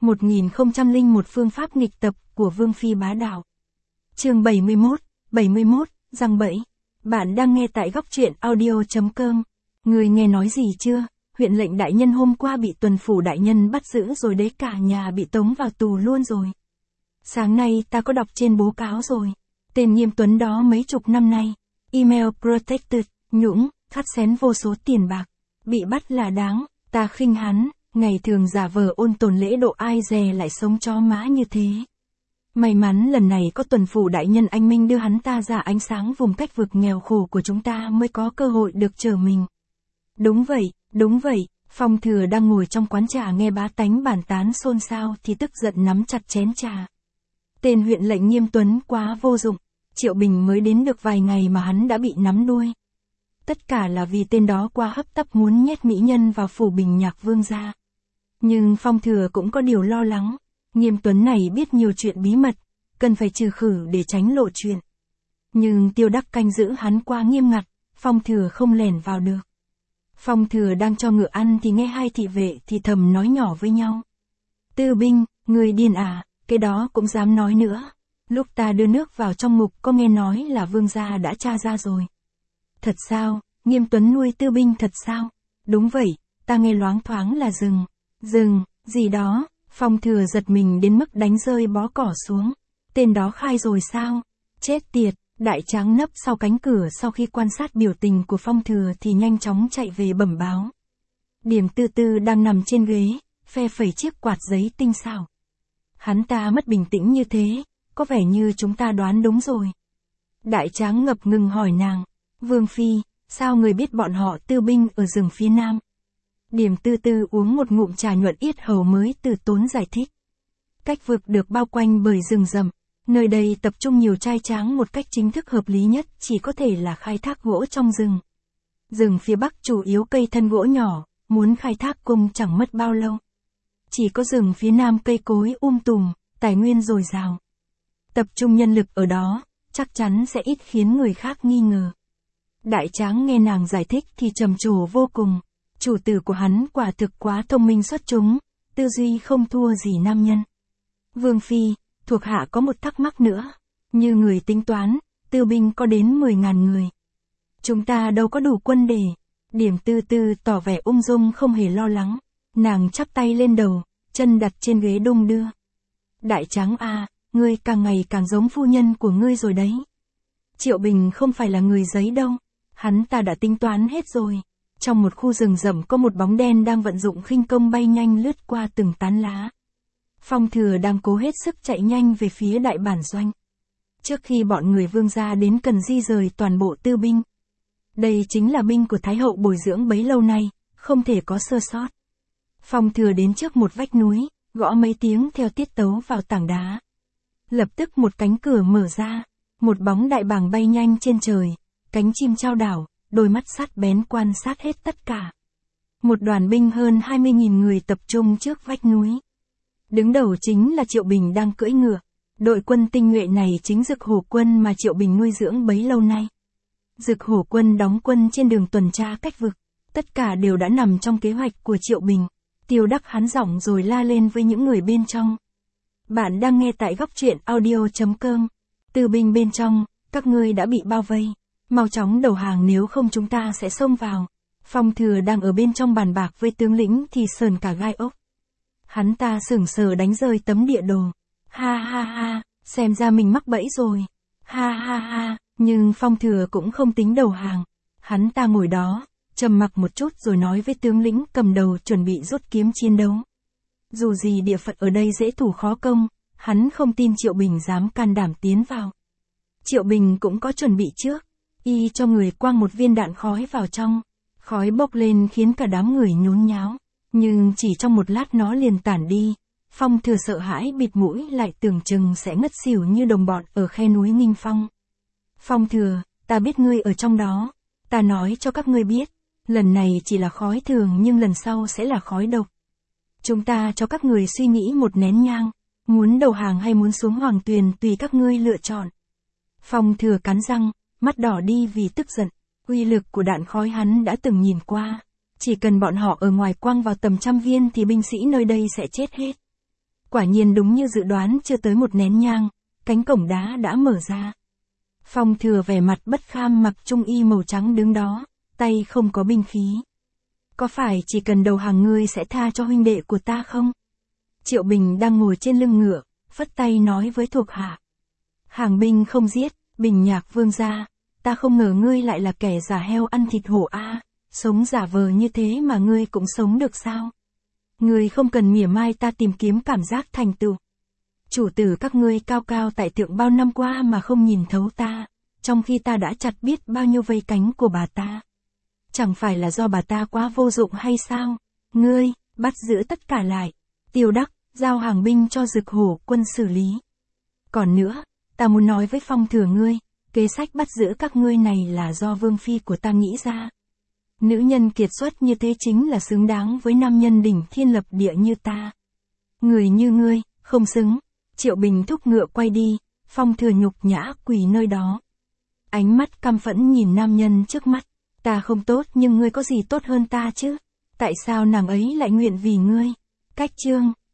1001 phương pháp nghịch tập của Vương Phi bá đạo. Chương 71, răng bẫy. Bạn đang nghe tại góc truyện audio.com. Người nghe nói gì chưa? Huyện lệnh đại nhân hôm qua bị tuần phủ đại nhân bắt giữ rồi đấy, cả nhà bị tống vào tù luôn rồi. Sáng nay ta có đọc trên báo cáo rồi. Tên Nghiêm Tuấn đó mấy chục năm nay, email protected, nhũng, khắt xén vô số tiền bạc. Bị bắt là đáng, ta khinh hắn, ngày thường giả vờ ôn tồn lễ độ ai dè lại sống chó má như thế. May mắn lần này có tuần phủ đại nhân anh Minh đưa hắn ta ra ánh sáng vùng cách vực nghèo khổ của chúng ta mới có cơ hội được trở mình. Đúng vậy, Phong Thừa đang ngồi trong quán trà nghe bá tánh bàn tán xôn xao thì tức giận nắm chặt chén trà. Tên huyện lệnh Nghiêm Tuấn quá vô dụng, Triệu Bình mới đến được vài ngày mà hắn đã bị nắm đuôi. Tất cả là vì tên đó quá hấp tấp muốn nhét mỹ nhân vào phủ Bình Nhạc Vương gia. Nhưng Phong Thừa cũng có điều lo lắng, Nghiêm Tuấn này biết nhiều chuyện bí mật, cần phải trừ khử để tránh lộ chuyện. Nhưng Tiêu Đắc canh giữ hắn quá nghiêm ngặt, Phong Thừa không lẻn vào được. Phong Thừa đang cho ngựa ăn thì nghe hai thị vệ thì thầm nói nhỏ với nhau. Tư binh, người điên à, cái đó cũng dám nói nữa. Lúc ta đưa nước vào trong ngục có nghe nói là vương gia đã tra ra rồi. Thật sao, Nghiêm Tuấn nuôi tư binh thật sao? Đúng vậy, ta nghe loáng thoáng là rừng, gì đó. Phong Thừa giật mình đến mức đánh rơi bó cỏ xuống. Tên đó khai rồi sao? Chết tiệt, Đại Tráng nấp sau cánh cửa sau khi quan sát biểu tình của Phong Thừa thì nhanh chóng chạy về bẩm báo. Điểm Tư Tư đang nằm trên ghế, phe phẩy chiếc quạt giấy tinh xảo. Hắn ta mất bình tĩnh như thế, có vẻ như chúng ta đoán đúng rồi. Đại Tráng ngập ngừng hỏi nàng, Vương Phi, sao người biết bọn họ tư binh ở rừng phía nam? Điểm Tư Tư uống một ngụm trà nhuận yết hầu mới từ tốn giải thích. Cách vực được bao quanh bởi rừng rậm, nơi đây tập trung nhiều trai tráng một cách chính thức hợp lý nhất chỉ có thể là khai thác gỗ trong rừng. Rừng phía bắc chủ yếu cây thân gỗ nhỏ, muốn khai thác cũng chẳng mất bao lâu. Chỉ có rừng phía nam cây cối tùm, tài nguyên dồi dào. Tập trung nhân lực ở đó, chắc chắn sẽ ít khiến người khác nghi ngờ. Đại Tráng nghe nàng giải thích thì trầm trồ vô cùng. Chủ tử của hắn quả thực quá thông minh xuất chúng, tư duy không thua gì nam nhân. Vương Phi, thuộc hạ có một thắc mắc nữa. Như người tính toán, tư binh có đến 10.000 người. Chúng ta đâu có đủ quân để. Điểm Tư Tư tỏ vẻ ung dung không hề lo lắng. Nàng chắp tay lên đầu, chân đặt trên ghế đung đưa. Đại Tráng à, ngươi càng ngày càng giống phu nhân của ngươi rồi đấy. Triệu Bình không phải là người giấy đâu. Hắn ta đã tính toán hết rồi. Trong một khu rừng rậm có một bóng đen đang vận dụng khinh công bay nhanh lướt qua từng tán lá. Phong Thừa đang cố hết sức chạy nhanh về phía đại bản doanh. Trước khi bọn người vương gia đến cần di rời toàn bộ tư binh. Đây chính là binh của Thái hậu bồi dưỡng bấy lâu nay, không thể có sơ sót. Phong Thừa đến trước một vách núi, gõ mấy tiếng theo tiết tấu vào tảng đá. Lập tức một cánh cửa mở ra, một bóng đại bàng bay nhanh trên trời, cánh chim chao đảo, đôi mắt sắc bén quan sát hết tất cả. Một đoàn binh hơn 20.000 người tập trung trước vách núi. Đứng đầu chính là Triệu Bình đang cưỡi ngựa. Đội quân tinh nhuệ này chính Dực Hổ quân mà Triệu Bình nuôi dưỡng bấy lâu nay. Dực Hổ quân đóng quân trên đường tuần tra cách vực. Tất cả đều đã nằm trong kế hoạch của Triệu Bình. Tiêu Đắc hắn giọng rồi la lên với những người bên trong. Bạn đang nghe tại góc truyện audio.com. Tư binh bên trong, các ngươi đã bị bao vây. Mau chóng đầu hàng nếu không chúng ta sẽ xông vào. Phong Thừa đang ở bên trong bàn bạc với tướng lĩnh thì sờn cả gai ốc. Hắn ta sững sờ đánh rơi tấm địa đồ. Ha, xem ra mình mắc bẫy rồi. Ha, nhưng Phong Thừa cũng không tính đầu hàng. Hắn ta ngồi đó, trầm mặc một chút rồi nói với tướng lĩnh cầm đầu chuẩn bị rút kiếm chiến đấu. Dù gì địa phận ở đây dễ thủ khó công, hắn không tin Triệu Bình dám can đảm tiến vào. Triệu Bình cũng có chuẩn bị trước. Y cho người quăng một viên đạn khói vào trong. Khói bốc lên khiến cả đám người nhốn nháo. Nhưng chỉ trong một lát nó liền tản đi. Phong Thừa sợ hãi bịt mũi lại tưởng chừng sẽ ngất xỉu như đồng bọn ở khe núi Nghinh Phong. Phong Thừa, ta biết ngươi ở trong đó. Ta nói cho các ngươi biết. Lần này chỉ là khói thường nhưng lần sau sẽ là khói độc. Chúng ta cho các người suy nghĩ một nén nhang. Muốn đầu hàng hay muốn xuống hoàng tuyền tùy các ngươi lựa chọn. Phong Thừa cắn răng, mắt đỏ đi vì tức giận. Uy lực của đạn khói hắn đã từng nhìn qua. Chỉ cần bọn họ ở ngoài quăng vào tầm 100 viên thì binh sĩ nơi đây sẽ chết hết. Quả nhiên đúng như dự đoán, chưa tới một nén nhang, cánh cổng đá đã mở ra. Phong Thừa vẻ mặt bất kham mặc trung y màu trắng đứng đó, tay không có binh khí. Có phải chỉ cần đầu hàng ngươi sẽ tha cho huynh đệ của ta không? Triệu Bình đang ngồi trên lưng ngựa, phất tay nói với thuộc hạ. Hàng binh không giết, Bình Nhạc vương gia, ta không ngờ ngươi lại là kẻ giả heo ăn thịt hổ a, sống giả vờ như thế mà ngươi cũng sống được sao? Ngươi không cần mỉa mai ta tìm kiếm cảm giác thành tựu. Chủ tử các ngươi cao cao tại thượng bao năm qua mà không nhìn thấu ta, trong khi ta đã chặt biết bao nhiêu vây cánh của bà ta. Chẳng phải là do bà ta quá vô dụng hay sao? Ngươi, bắt giữ tất cả lại. Tiêu Đắc, giao hàng binh cho Dực Hổ quân xử lý. Còn nữa, ta muốn nói với Phong Thừa ngươi, kế sách bắt giữ các ngươi này là do vương phi của ta nghĩ ra. Nữ nhân kiệt xuất như thế chính là xứng đáng với nam nhân đỉnh thiên lập địa như ta. Người như ngươi, không xứng. Triệu Bình thúc ngựa quay đi, Phong Thừa nhục nhã quỳ nơi đó. Ánh mắt căm phẫn nhìn nam nhân trước mắt. Ta không tốt nhưng ngươi có gì tốt hơn ta chứ? Tại sao nàng ấy lại nguyện vì ngươi? Cách chương